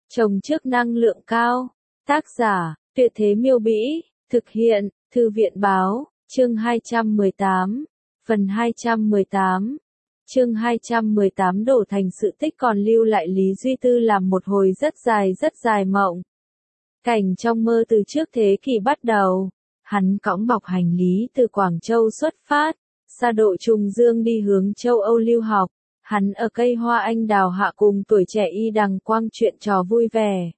Trồng trước năng lượng cao. Tác giả, Tuyệt Thế Miêu Bĩ, thực hiện, Thư viện Báo, chương 218, phần 218. Chương 218 đổ thành sự tích còn lưu lại Lý Duy Tư làm một hồi rất dài mộng. Cảnh trong mơ từ trước thế kỷ bắt đầu, hắn cõng bọc hành lý từ Quảng Châu xuất phát, xa độ trùng dương đi hướng châu Âu lưu học. Hắn ở cây hoa anh đào hạ cùng tuổi trẻ y đằng quang chuyện trò vui vẻ.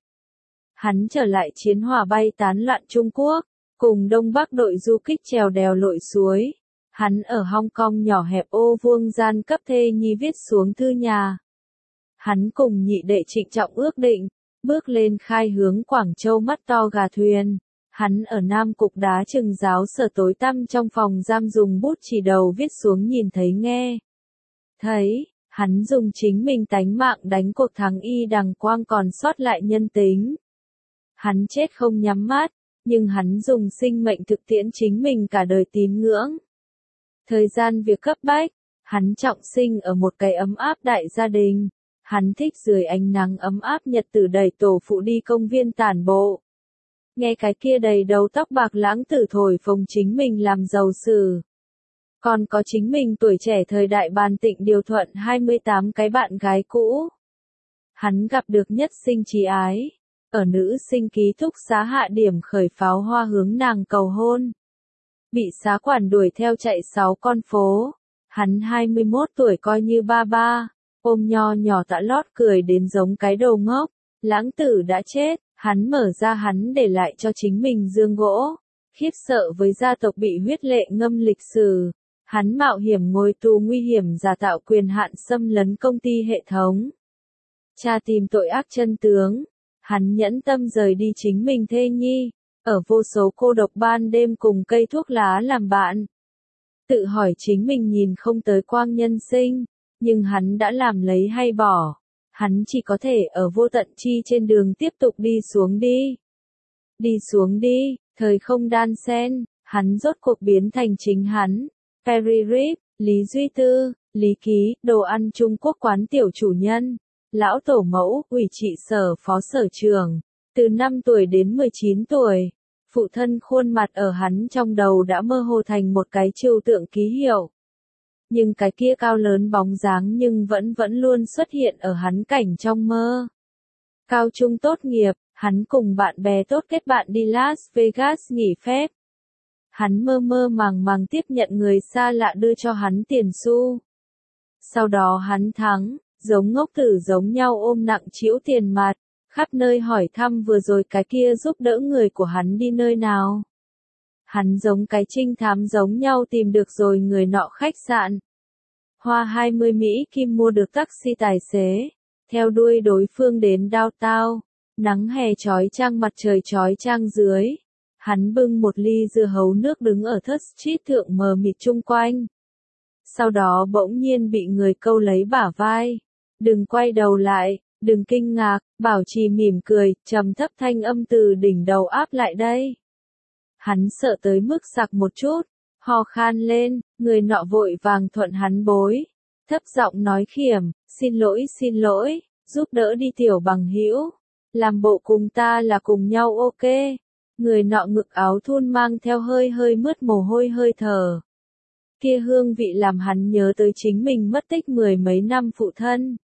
Hắn trở lại chiến hỏa bay tán loạn Trung Quốc, cùng Đông Bắc đội du kích trèo đèo lội suối. Hắn ở Hong Kong nhỏ hẹp ô vuông gian cấp thê nhi viết xuống thư nhà. Hắn cùng nhị đệ Trịnh Trọng ước định, bước lên khai hướng Quảng Châu mắt to gà thuyền. Hắn ở Nam Cục Đá Trừng giáo sở tối tăm trong phòng giam dùng bút chỉ đầu viết xuống nhìn thấy nghe. Thấy, hắn dùng chính mình tánh mạng đánh cuộc thắng y đằng quang còn sót lại nhân tính. Hắn chết không nhắm mắt, nhưng hắn dùng sinh mệnh thực tiễn chính mình cả đời tín ngưỡng. Thời gian việc cấp bách, hắn trọng sinh ở một cái ấm áp đại gia đình. Hắn thích dưới ánh nắng ấm áp nhật tử đẩy tổ phụ đi công viên tản bộ. Nghe cái kia đầy đầu tóc bạc lãng tử thổi phồng chính mình làm giàu sử. Còn có chính mình tuổi trẻ thời đại bàn tịnh điều thuận 28 cái bạn gái cũ. Hắn gặp được nhất sinh trí ái. Ở nữ sinh ký túc xá hạ điểm khởi pháo hoa hướng nàng cầu hôn. Bị xá quản đuổi theo chạy 6 con phố. Hắn 21 tuổi coi như ba ba. Ôm nho nhỏ tạ lót cười đến giống cái đầu ngốc. Lãng tử đã chết. Hắn mở ra hắn để lại cho chính mình dương gỗ. Khiếp sợ với gia tộc bị huyết lệ ngâm lịch sử. Hắn mạo hiểm ngồi tù nguy hiểm giả tạo quyền hạn xâm lấn công ty hệ thống. Tra tìm tội ác chân tướng. Hắn nhẫn tâm rời đi chính mình thê nhi. Ở vô số cô độc ban đêm cùng cây thuốc lá làm bạn. Tự hỏi chính mình nhìn không tới quang nhân sinh. Nhưng hắn đã làm lấy hay bỏ. Hắn chỉ có thể ở vô tận chi trên đường tiếp tục đi xuống đi. Đi xuống đi, thời không đan xen, hắn rốt cuộc biến thành chính hắn. Perry Rip, Lý Duy Tư, Lý Ký, đồ ăn Trung Quốc quán tiểu chủ nhân. Lão tổ mẫu, ủy trị sở phó sở trưởng. Từ 5 tuổi đến 19 tuổi. Phụ thân khuôn mặt ở hắn trong đầu đã mơ hồ thành một cái trừu tượng ký hiệu. Nhưng cái kia cao lớn bóng dáng nhưng vẫn luôn xuất hiện ở hắn cảnh trong mơ. Cao trung tốt nghiệp, hắn cùng bạn bè tốt kết bạn đi Las Vegas nghỉ phép. Hắn mơ màng tiếp nhận người xa lạ đưa cho hắn tiền xu. Sau đó hắn thắng, giống ngốc tử giống nhau ôm nặng trĩu tiền mặt, khắp nơi hỏi thăm vừa rồi cái kia giúp đỡ người của hắn đi nơi nào. Hắn giống cái trinh thám giống nhau tìm được rồi người nọ khách sạn. Hoa 20 Mỹ Kim mua được taxi tài xế, theo đuôi đối phương đến downtown, nắng hè chói chang mặt trời chói chang dưới. Hắn bưng một ly dưa hấu nước đứng ở Third Street thượng mờ mịt chung quanh. Sau đó bỗng nhiên bị người câu lấy bả vai. Đừng quay đầu lại, đừng kinh ngạc, bảo trì mỉm cười, trầm thấp thanh âm từ đỉnh đầu áp lại đây. Hắn sợ tới mức sặc một chút, ho khan lên, người nọ vội vàng thuận hắn bối. Thấp giọng nói khiểm, xin lỗi, giúp đỡ đi tiểu bằng hữu. Làm bộ cùng ta là cùng nhau ok. Người nọ ngực áo thun mang theo hơi mướt mồ hôi hơi thở. Kia hương vị làm hắn nhớ tới chính mình mất tích 10 mấy năm phụ thân.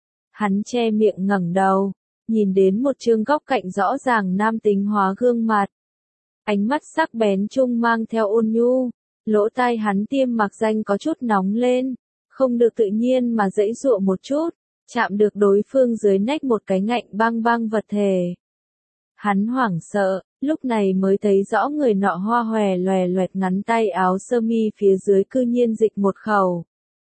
Hắn che miệng ngẩng đầu, nhìn đến một trương góc cạnh rõ ràng nam tính hóa gương mặt. Ánh mắt sắc bén chung mang theo ôn nhu, lỗ tai hắn tiêm mặc danh có chút nóng lên, không được tự nhiên mà giãy giụa một chút, chạm được đối phương dưới nách một cái ngạnh băng vật thể. Hắn hoảng sợ, lúc này mới thấy rõ người nọ hoa hòe loẹt ngắn tay áo sơ mi phía dưới cư nhiên dịch một khẩu.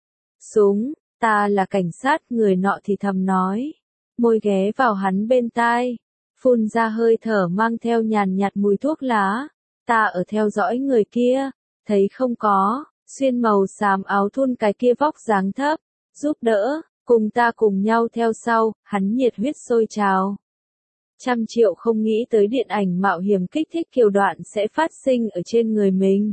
Súng, ta là cảnh sát, người nọ thì thầm nói. Môi ghé vào hắn bên tai, phun ra hơi thở mang theo nhàn nhạt mùi thuốc lá. Ta ở theo dõi người kia, thấy không có, xuyên màu xám áo thun cái kia vóc dáng thấp, giúp đỡ, cùng ta cùng nhau theo sau, hắn nhiệt huyết sôi trào. 100 triệu không nghĩ tới điện ảnh mạo hiểm kích thích kiểu đoạn sẽ phát sinh ở trên người mình.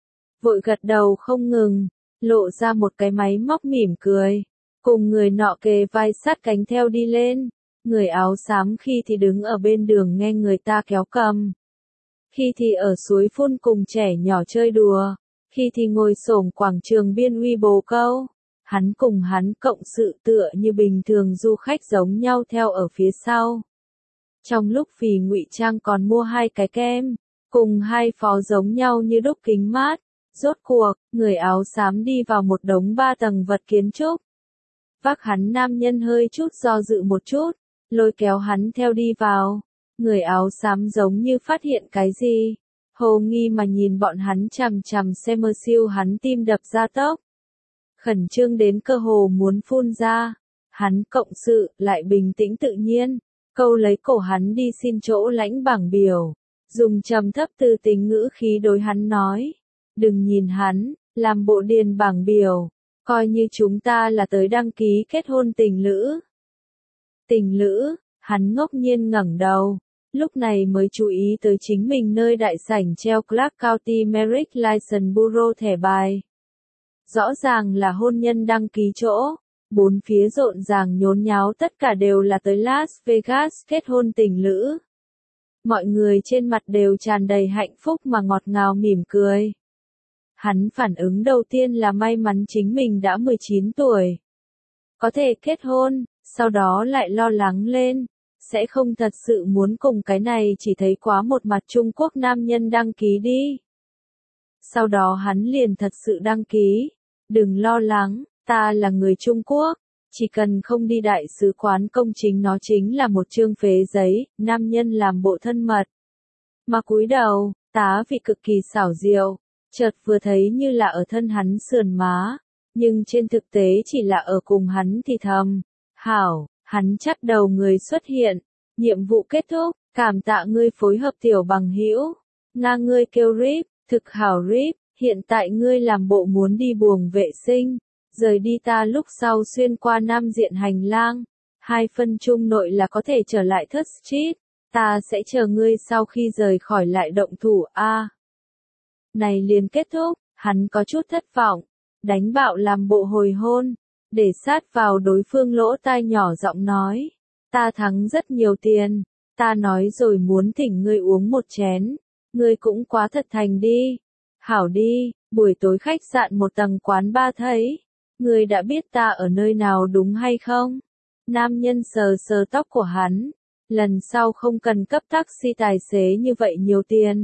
Vội gật đầu không ngừng, lộ ra một cái máy móc mỉm cười, cùng người nọ kề vai sát cánh theo đi lên. Người áo xám khi thì đứng ở bên đường nghe người ta kéo cầm. Khi thì ở suối phun cùng trẻ nhỏ chơi đùa. Khi thì ngồi xổm quảng trường biên uy bồ câu. Hắn cùng hắn cộng sự tựa như bình thường du khách giống nhau theo ở phía sau. Trong lúc vì ngụy trang còn mua 2 cái kem, cùng 2 phó giống nhau như đúc kính mát. Rốt cuộc, người áo xám đi vào một đống 3 tầng vật kiến trúc. Vác hắn nam nhân hơi chút do dự một chút, lôi kéo hắn theo đi vào. Người áo xám giống như phát hiện cái gì. Hồ nghi mà nhìn bọn hắn chằm chằm xem mơ siêu hắn tim đập ra tốc. Khẩn trương đến cơ hồ muốn phun ra. Hắn cộng sự, lại bình tĩnh tự nhiên. Câu lấy cổ hắn đi xin chỗ lãnh bảng biểu. Dùng trầm thấp từ tính ngữ khí đối hắn nói. Đừng nhìn hắn, làm bộ điền bảng biểu. Coi như chúng ta là tới đăng ký kết hôn tình lữ. Tình lữ, hắn ngốc nhiên ngẩng đầu. Lúc này mới chú ý tới chính mình nơi đại sảnh treo Clark County Marriage License Bureau thẻ bài. Rõ ràng là hôn nhân đăng ký chỗ. Bốn phía rộn ràng nhốn nháo tất cả đều là tới Las Vegas kết hôn tình lữ. Mọi người trên mặt đều tràn đầy hạnh phúc mà ngọt ngào mỉm cười. Hắn phản ứng đầu tiên là may mắn chính mình đã 19 tuổi. Có thể kết hôn, sau đó lại lo lắng lên. Sẽ không thật sự muốn cùng cái này chỉ thấy quá một mặt Trung Quốc nam nhân đăng ký đi. Sau đó hắn liền thật sự đăng ký. Đừng lo lắng, ta là người Trung Quốc. Chỉ cần không đi đại sứ quán công chính nó chính là một chương phế giấy, nam nhân làm bộ thân mật. Mà cúi đầu, tá vị cực kỳ xảo diệu. Chợt vừa thấy như là ở thân hắn sườn má. Nhưng trên thực tế chỉ là ở cùng hắn thì thầm. Hảo. Hắn chắt đầu người xuất hiện, nhiệm vụ kết thúc, cảm tạ ngươi phối hợp tiểu bằng hữu. Nga ngươi kêu Rip, thực hảo Rip, hiện tại ngươi làm bộ muốn đi buồng vệ sinh, rời đi ta lúc sau xuyên qua nam diện hành lang, 2 phân chung nội là có thể trở lại Third Street, ta sẽ chờ ngươi sau khi rời khỏi lại động thủ a. Này liền kết thúc, hắn có chút thất vọng, đánh bạo làm bộ hồi hôn. Để sát vào đối phương lỗ tai nhỏ giọng nói. Ta thắng rất nhiều tiền. Ta nói rồi muốn thỉnh ngươi uống một chén. Ngươi cũng quá thật thành đi. Hảo đi, buổi tối khách sạn một tầng quán ba thấy. Ngươi đã biết ta ở nơi nào đúng hay không? Nam nhân sờ sờ tóc của hắn. Lần sau không cần cấp taxi tài xế như vậy nhiều tiền.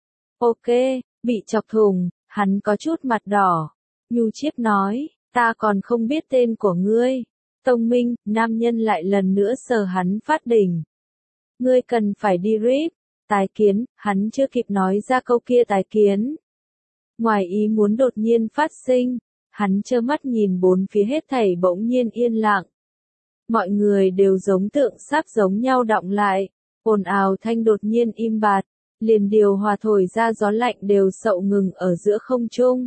Ok, bị chọc thùng, hắn có chút mặt đỏ. Nhu Chiếp nói. Ta còn không biết tên của ngươi. Tông Minh, nam nhân lại lần nữa sờ hắn phát đỉnh. Ngươi cần phải đi Rip. Tái kiến, hắn chưa kịp nói ra câu kia tái kiến. Ngoài ý muốn đột nhiên phát sinh, hắn trơ mắt nhìn bốn phía hết thảy bỗng nhiên yên lặng. Mọi người đều giống tượng sáp giống nhau đọng lại, ồn ào thanh đột nhiên im bặt, liền điều hòa thổi ra gió lạnh đều sậu ngừng ở giữa không trung.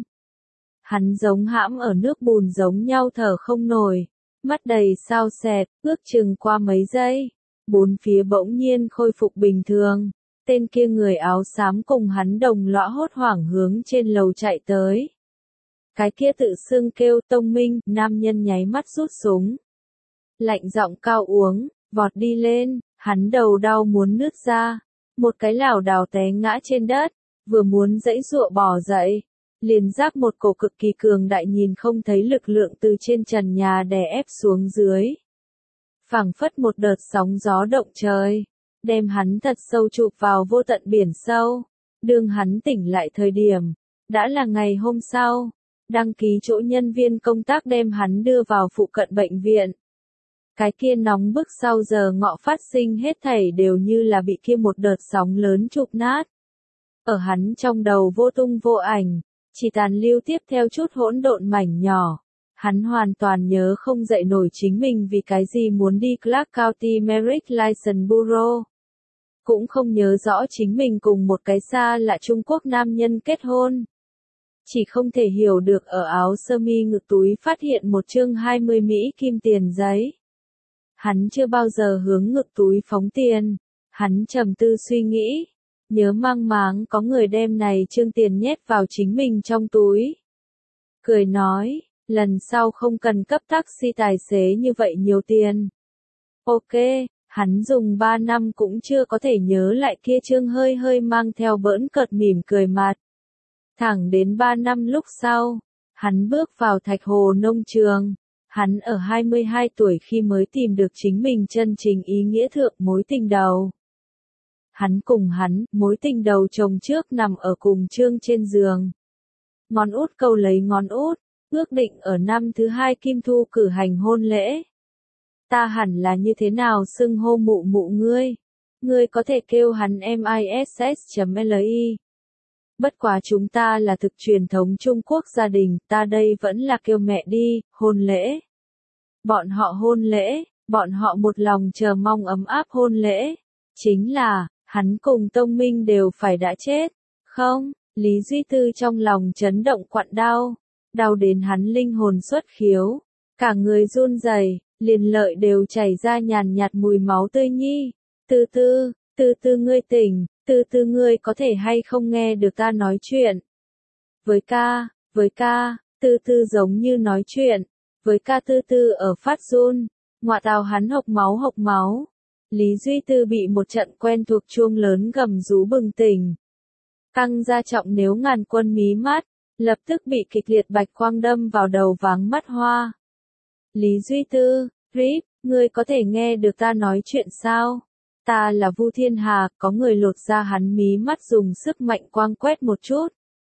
Hắn giống hãm ở nước bùn giống nhau thở không nổi, mắt đầy sao sẹt, ước chừng qua mấy giây, bốn phía bỗng nhiên khôi phục bình thường. Tên kia người áo xám cùng hắn đồng lõa hốt hoảng hướng trên lầu chạy tới. Cái kia tự xưng kêu Tông Minh, nam nhân nháy mắt rút súng. Lạnh giọng cao uống, vọt đi lên, hắn đầu đau muốn nứt ra. Một cái lảo đảo té ngã trên đất, vừa muốn giãy giụa bò dậy. Liền giác một cổ cực kỳ cường đại nhìn không thấy lực lượng từ trên trần nhà đè ép xuống dưới. Phảng phất một đợt sóng gió động trời, đem hắn thật sâu chụp vào vô tận biển sâu. Đương hắn tỉnh lại thời điểm, đã là ngày hôm sau. Đăng ký chỗ nhân viên công tác đem hắn đưa vào phụ cận bệnh viện. Cái kia nóng bức sau giờ ngọ phát sinh hết thảy đều như là bị kia một đợt sóng lớn chụp nát. Ở hắn trong đầu vô tung vô ảnh. Chỉ tàn lưu tiếp theo chút hỗn độn mảnh nhỏ. Hắn hoàn toàn nhớ không dậy nổi chính mình vì cái gì muốn đi Clark County Marriage License Bureau. Cũng không nhớ rõ chính mình cùng một cái xa lạ Trung Quốc nam nhân kết hôn. Chỉ không thể hiểu được ở áo sơ mi ngực túi phát hiện một chương 20 Mỹ kim tiền giấy. Hắn chưa bao giờ hướng ngực túi phóng tiền. Hắn trầm tư suy nghĩ. Nhớ mang máng có người đem này trương tiền nhét vào chính mình trong túi. Cười nói, lần sau không cần cấp taxi tài xế như vậy nhiều tiền. Ok, Hắn dùng 3 năm cũng chưa có thể nhớ lại kia trương hơi hơi mang theo bỡn cợt mỉm cười mặt. Thẳng đến 3 năm lúc sau, hắn bước vào Thạch Hồ nông trường. Hắn ở 22 tuổi khi mới tìm được chính mình chân chính ý nghĩa thượng mối tình đầu. Hắn cùng mối tình đầu chồng trước nằm ở cùng trương trên giường. Ngón út câu lấy ngón út, ước định ở năm thứ 2 Kim Thu cử hành hôn lễ. Ta hẳn là như thế nào xưng hô mụ mụ ngươi? Ngươi có thể kêu hắn MISS.LI. Bất quá chúng ta là thực truyền thống Trung Quốc gia đình, ta đây vẫn là kêu mẹ đi, hôn lễ. Bọn họ hôn lễ, bọn họ một lòng chờ mong ấm áp hôn lễ. Chính là, hắn cùng Tông Minh đều phải đã chết. Không, Lý Duy Tư trong lòng chấn động quặn đau. Đau đến hắn linh hồn xuất khiếu. Cả người run rẩy, liền lợi đều chảy ra nhàn nhạt mùi máu tươi nhi. Từ từ ngươi tỉnh, từ từ ngươi có thể hay không nghe được ta nói chuyện. Với ca, từ từ giống như nói chuyện. Với ca từ từ ở phát run. Ngoạ tào hắn hộc máu. Lý Duy Tư bị một trận quen thuộc chuông lớn gầm rú bừng tỉnh. Căng ra trọng nếu ngàn quân mí mắt, lập tức bị kịch liệt bạch quang đâm vào đầu váng mắt hoa. Lý Duy Tư, Rip, ngươi có thể nghe được ta nói chuyện sao? Ta là Vu Thiên Hà, có người lột ra hắn mí mắt dùng sức mạnh quang quét một chút.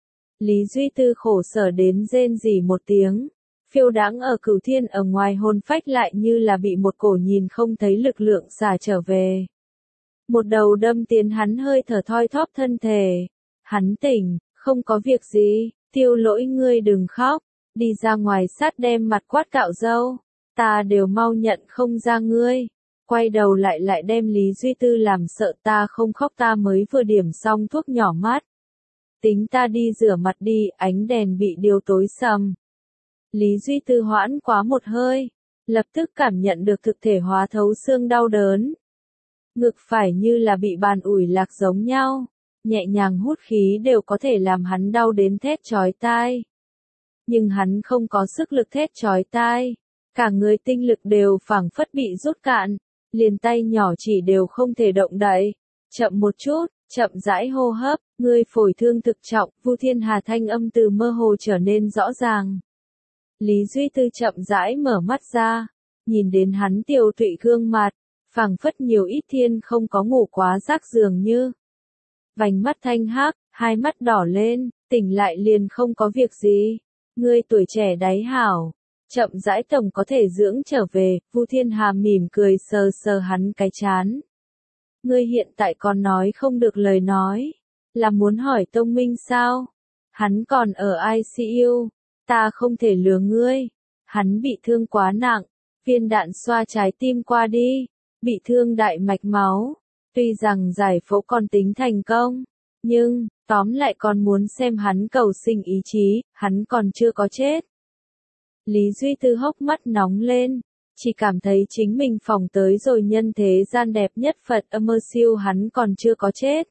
Lý Duy Tư khổ sở đến rên rỉ một tiếng. Phiêu đáng ở Cửu Thiên ở ngoài hồn phách lại như là bị một cổ nhìn không thấy lực lượng xả trở về. Một đầu đâm tiến hắn hơi thở thoi thóp thân thể. Hắn tỉnh, không có việc gì, Tiêu Lỗi ngươi đừng khóc, đi ra ngoài sát đem mặt quát cạo râu, ta đều mau nhận không ra ngươi. Quay đầu lại đem Lý Duy Tư làm sợ ta không khóc ta mới vừa điểm xong thuốc nhỏ mắt. Tính ta đi rửa mặt đi, ánh đèn bị điều tối sầm. Lý Duy Tư hoãn quá một hơi, lập tức cảm nhận được thực thể hóa thấu xương đau đớn. Ngực phải như là bị bàn ủi lạc giống nhau, nhẹ nhàng hút khí đều có thể làm hắn đau đến thét chói tai. Nhưng hắn không có sức lực thét chói tai, cả người tinh lực đều phảng phất bị rút cạn, liền tay nhỏ chỉ đều không thể động đậy. Chậm một chút, chậm rãi hô hấp, ngươi phổi thương thực trọng, Vu Thiên Hà thanh âm từ mơ hồ trở nên rõ ràng. Lý Duy Tư chậm rãi mở mắt ra, nhìn đến hắn tiều tụy gương mặt, phảng phất nhiều ít thiên không có ngủ quá rác dường như. Vành mắt thanh hắc, hai mắt đỏ lên, tỉnh lại liền không có việc gì. Ngươi tuổi trẻ đáy hảo, chậm rãi tổng có thể dưỡng trở về, Vu Thiên Hà mỉm cười sờ sờ hắn cái chán. Ngươi hiện tại còn nói không được lời nói, là muốn hỏi Tông Minh sao? Hắn còn ở ICU, ta không thể lừa ngươi. Hắn bị thương quá nặng, viên đạn xoa trái tim qua đi, bị thương đại mạch máu. Tuy rằng giải phẫu còn tính thành công, nhưng, tóm lại còn muốn xem hắn cầu sinh ý chí, hắn còn chưa có chết. Lý Duy Tư hốc mắt nóng lên, chỉ cảm thấy chính mình phỏng tới rồi nhân thế gian đẹp nhất Phật âm mơ siêu hắn còn chưa có chết.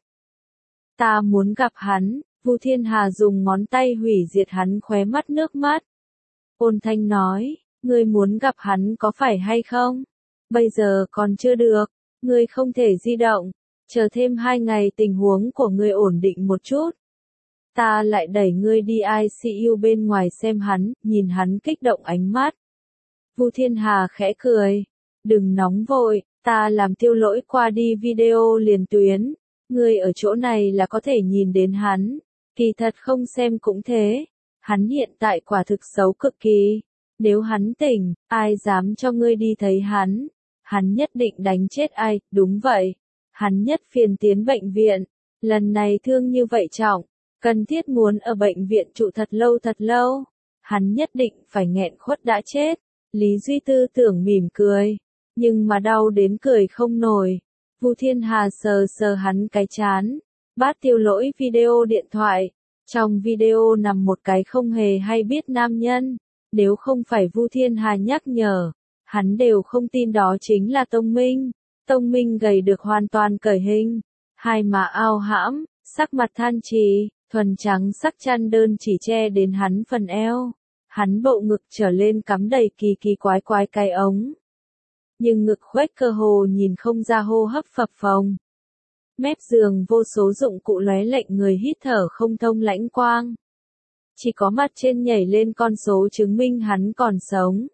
Ta muốn gặp hắn, Vu Thiên Hà dùng ngón tay hủy diệt hắn khóe mắt nước mắt. Ôn Thanh nói, ngươi muốn gặp hắn có phải hay không? Bây giờ còn chưa được, ngươi không thể di động, chờ thêm 2 ngày tình huống của ngươi ổn định một chút. Ta lại đẩy ngươi đi ICU bên ngoài xem hắn, nhìn hắn kích động ánh mắt. Vu Thiên Hà khẽ cười, đừng nóng vội, ta làm Tiêu Lỗi qua đi video liền tuyến, ngươi ở chỗ này là có thể nhìn đến hắn, kỳ thật không xem cũng thế, hắn hiện tại quả thực xấu cực kỳ, nếu hắn tỉnh, ai dám cho ngươi đi thấy hắn nhất định đánh chết ai, đúng vậy, hắn nhất phiền tiến bệnh viện, lần này thương như vậy trọng, cần thiết muốn ở bệnh viện trụ thật lâu, hắn nhất định phải nghẹn khuất đã chết. Lý Duy Tư tưởng mỉm cười, nhưng mà đau đến cười không nổi. Vu Thiên Hà sờ sờ hắn cái chán, bắt Tiêu Lỗi video điện thoại. Trong video nằm một cái không hề hay biết nam nhân, nếu không phải Vu Thiên Hà nhắc nhở, hắn đều không tin đó chính là Tông Minh. Tông Minh gầy được hoàn toàn cởi hình, hai má ao hãm, sắc mặt than trì, thuần trắng sắc chăn đơn chỉ che đến hắn phần eo. Hắn bộ ngực trở lên cắm đầy kỳ kỳ quái quái cái ống. nhưng ngực khuếch cơ hồ nhìn không ra, hô hấp phập phồng. Mép giường vô số dụng cụ lóe lệnh người hít thở không thông lãnh quang. Chỉ có mặt trên nhảy lên con số chứng minh hắn còn sống.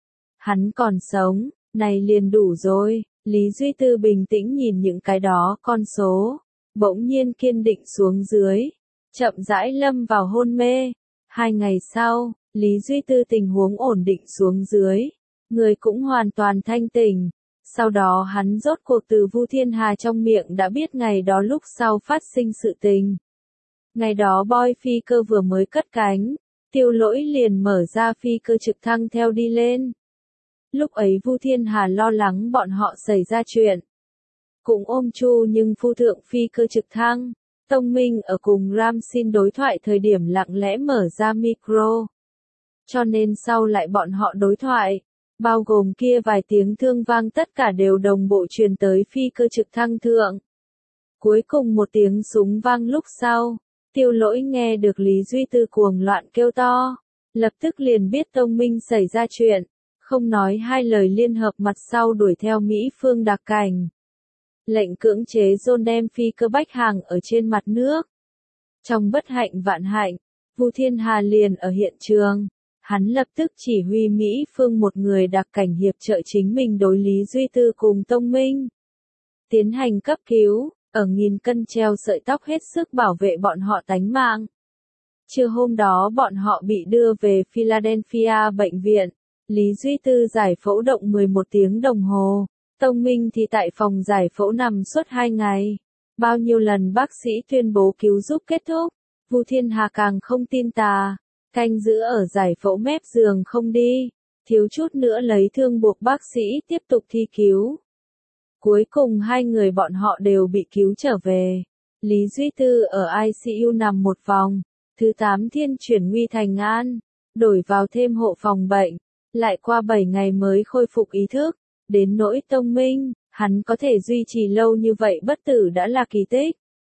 Hắn còn sống, này liền đủ rồi. Lý Duy Tư bình tĩnh nhìn những cái đó con số, bỗng nhiên kiên định xuống dưới, chậm rãi lâm vào hôn mê. 2 ngày sau, Lý Duy Tư tình huống ổn định xuống dưới, người cũng hoàn toàn thanh tỉnh. Sau đó hắn rốt cuộc từ Vu Thiên Hà trong miệng đã biết ngày đó lúc sau phát sinh sự tình. Ngày đó Boy phi cơ vừa mới cất cánh, Tiêu Lỗi liền mở ra phi cơ trực thăng theo đi lên. Lúc ấy Vu Thiên Hà lo lắng bọn họ xảy ra chuyện. Cũng ôm Chu nhưng phu thượng phi cơ trực thăng. Tông Minh ở cùng Ram xin đối thoại thời điểm lặng lẽ mở ra micro. Cho nên sau lại bọn họ đối thoại, bao gồm kia vài tiếng thương vang tất cả đều đồng bộ truyền tới phi cơ trực thăng thượng. Cuối cùng một tiếng súng vang lúc sau, Tiêu Lỗi nghe được Lý Duy Tư cuồng loạn kêu to, lập tức liền biết Tông Minh xảy ra chuyện, không nói hai lời liên hợp mặt sau đuổi theo Mỹ phương đặc cảnh. Lệnh cưỡng chế dồn đem phi cơ bách hàng ở trên mặt nước. Trong bất hạnh vạn hạnh, Vu Thiên Hà liền ở hiện trường. Hắn lập tức chỉ huy Mỹ phương một người đặc cảnh hiệp trợ chính mình đối Lý Duy Tư cùng Tông Minh. Tiến hành cấp cứu, ở nghìn cân treo sợi tóc hết sức bảo vệ bọn họ tánh mạng. Trưa hôm đó bọn họ bị đưa về Philadelphia bệnh viện. Lý Duy Tư giải phẫu động 11 tiếng đồng hồ. Tông Minh thì tại phòng giải phẫu nằm suốt 2 ngày. Bao nhiêu lần bác sĩ tuyên bố cứu giúp kết thúc, Vu Thiên Hà càng không tin tà. Canh giữ ở giải phẫu mép giường không đi, thiếu chút nữa lấy thương buộc bác sĩ tiếp tục thi cứu. Cuối cùng 2 người bọn họ đều bị cứu trở về. Lý Duy Tư ở ICU nằm một vòng, thứ 8 thiên chuyển nguy thành an, đổi vào thêm hộ phòng bệnh, lại qua 7 ngày mới khôi phục ý thức. Đến nỗi Tông Minh, hắn có thể duy trì lâu như vậy bất tử đã là kỳ tích.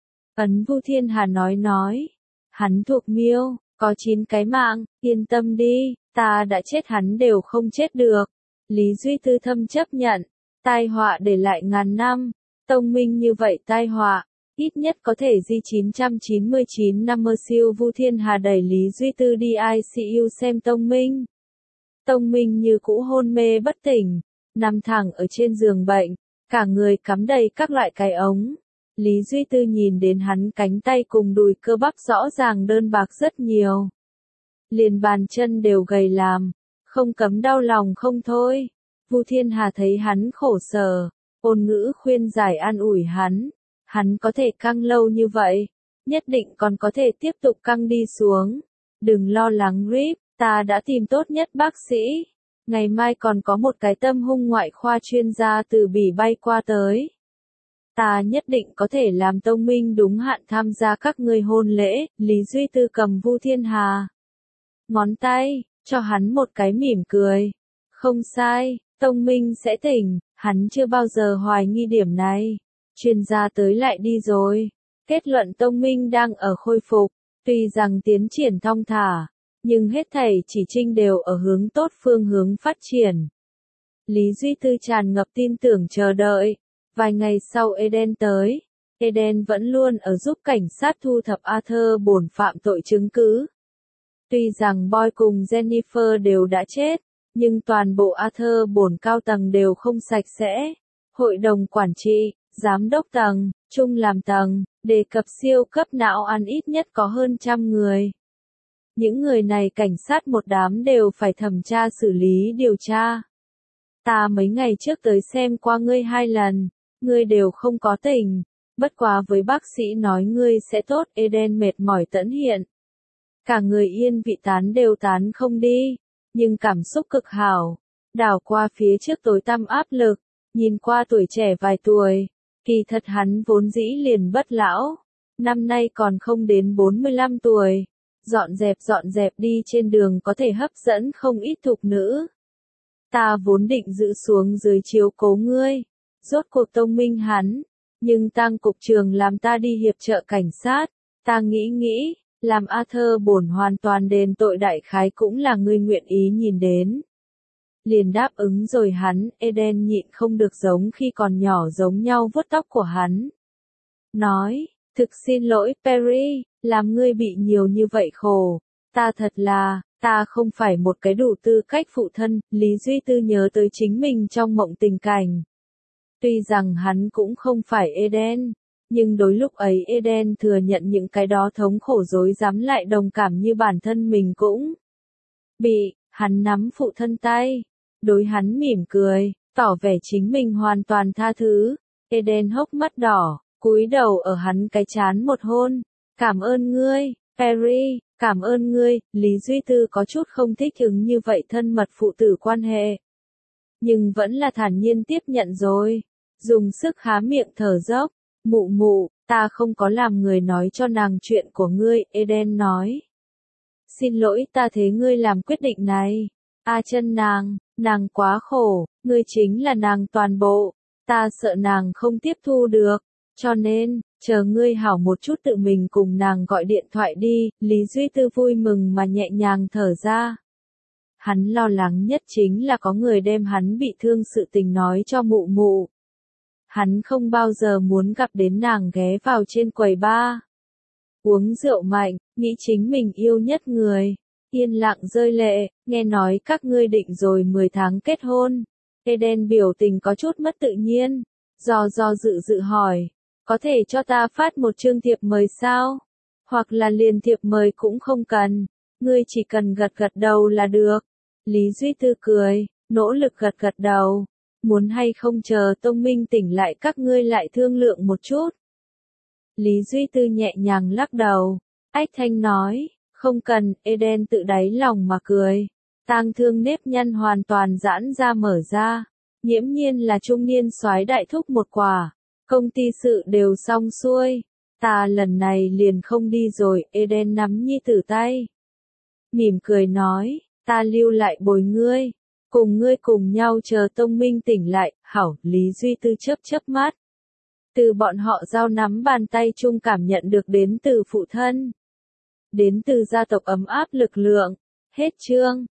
Ấn Vu Thiên Hà nói, hắn thuộc Miêu. Có 9 cái mạng, yên tâm đi, ta đã chết hắn đều không chết được. Lý Duy Tư thâm chấp nhận, tai họa để lại ngàn năm. Tông Minh như vậy tai họa, ít nhất có thể di 999 năm mơ siêu. Vu Thiên Hà đẩy Lý Duy Tư đi ICU xem Tông Minh. Tông Minh như cũ hôn mê bất tỉnh, nằm thẳng ở trên giường bệnh, cả người cắm đầy các loại cái ống. Lý Duy Tư nhìn đến hắn cánh tay cùng đùi cơ bắp rõ ràng đơn bạc rất nhiều. Liền bàn chân đều gầy làm, không cấm đau lòng không thôi. Vu Thiên Hà thấy hắn khổ sở, ôn ngữ khuyên giải an ủi hắn có thể căng lâu như vậy, nhất định còn có thể tiếp tục căng đi xuống. Đừng lo lắng Rip, ta đã tìm tốt nhất bác sĩ. Ngày mai còn có một cái tâm hung ngoại khoa chuyên gia từ Bỉ bay qua tới. Ta nhất định có thể làm Tông Minh đúng hạn tham gia các ngươi hôn lễ. Lý Duy Tư cầm Vu Thiên Hà ngón tay, cho hắn một cái mỉm cười. Không sai, Tông Minh sẽ tỉnh, hắn chưa bao giờ hoài nghi điểm này. Chuyên gia tới lại đi rồi. Kết luận Tông Minh đang ở khôi phục, tuy rằng tiến triển thong thả, nhưng hết thảy chỉ trinh đều ở hướng tốt phương hướng phát triển. Lý Duy Tư tràn ngập tin tưởng chờ đợi. Vài ngày sau Eden tới, Eden vẫn luôn ở giúp cảnh sát thu thập Arthur bổn phạm tội chứng cứ. Tuy rằng Boy cùng Jennifer đều đã chết, nhưng toàn bộ Arthur bổn cao tầng đều không sạch sẽ. Hội đồng quản trị, giám đốc tầng, trung làm tầng, đề cập siêu cấp não ăn ít nhất có hơn 100 người. Những người này cảnh sát một đám đều phải thẩm tra xử lý điều tra. Ta mấy ngày trước tới xem qua ngươi 2 lần. Ngươi đều không có tỉnh, bất quá với bác sĩ nói ngươi sẽ tốt. Eden mệt mỏi tẫn hiện. Cả người yên vị tán đều tán không đi, nhưng cảm xúc cực hảo. Đảo qua phía trước tối tăm áp lực, nhìn qua tuổi trẻ vài tuổi, kỳ thật hắn vốn dĩ liền bất lão. Năm nay còn không đến 45 tuổi, dọn dẹp đi trên đường có thể hấp dẫn không ít thục nữ. Ta vốn định giữ xuống dưới chiếu cố ngươi. Rốt cuộc Tông Minh hắn, nhưng tang cục trường làm ta đi hiệp trợ cảnh sát, ta nghĩ, làm Arthur bổn hoàn toàn đền tội đại khái cũng là ngươi nguyện ý nhìn đến. liền đáp ứng rồi hắn. Eden nhịn không được giống khi còn nhỏ giống nhau vuốt tóc của hắn. Nói, thực xin lỗi Perry, làm ngươi bị nhiều như vậy khổ. Ta không phải một cái đủ tư cách phụ thân. Lý Duy Tư nhớ tới chính mình trong mộng tình cảnh. Tuy rằng hắn cũng không phải Eden, nhưng đối lúc ấy Eden thừa nhận những cái đó thống khổ dối dám lại đồng cảm như bản thân mình cũng bị. Hắn nắm phụ thân tay, đối hắn mỉm cười, tỏ vẻ chính mình hoàn toàn tha thứ. Eden hốc mắt đỏ, cúi đầu ở hắn cái trán một hôn. Cảm ơn ngươi, Perry, cảm ơn ngươi. Lý Duy Tư có chút không thích ứng như vậy thân mật phụ tử quan hệ, nhưng vẫn là thản nhiên tiếp nhận rồi. Dùng sức há miệng thở dốc. Mụ mụ, ta không có làm người nói cho nàng chuyện của ngươi, Eden nói. Xin lỗi, ta thế ngươi làm quyết định này. Chân nàng quá khổ, ngươi chính là nàng toàn bộ. Ta sợ nàng không tiếp thu được, cho nên, chờ ngươi hảo một chút tự mình cùng nàng gọi điện thoại đi. Lý Duy Tư vui mừng mà nhẹ nhàng thở ra. Hắn lo lắng nhất chính là có người đem hắn bị thương sự tình nói cho mụ mụ. Hắn không bao giờ muốn gặp đến nàng ghé vào trên quầy bar, uống rượu mạnh, nghĩ chính mình yêu nhất người, yên lặng rơi lệ. Nghe nói các ngươi định rồi 10 tháng kết hôn. Eden biểu tình có chút mất tự nhiên, do dự hỏi, có thể cho ta phát một chương thiệp mời sao? Hoặc là liền thiệp mời cũng không cần, ngươi chỉ cần gật gật đầu là được. Lý Duy Tư cười, nỗ lực gật gật đầu. Muốn hay không chờ Tông Minh tỉnh lại các ngươi lại thương lượng một chút. Lý Duy Tư nhẹ nhàng lắc đầu. Ách Thanh nói, không cần. Eden tự đáy lòng mà cười. Tang thương nếp nhăn hoàn toàn giãn ra mở ra. Nghiễm nhiên là trung niên soái đại thúc một quả. Công ty sự đều xong xuôi. Ta lần này liền không đi rồi. Eden nắm nhi tử tay, mỉm cười nói, ta lưu lại bồi ngươi. Cùng ngươi cùng nhau chờ Tông Minh tỉnh lại. Hảo. Lý Duy Tư chớp mắt. Từ bọn họ giao nắm bàn tay chung cảm nhận được đến từ phụ thân, đến từ gia tộc ấm áp lực lượng. Hết chương.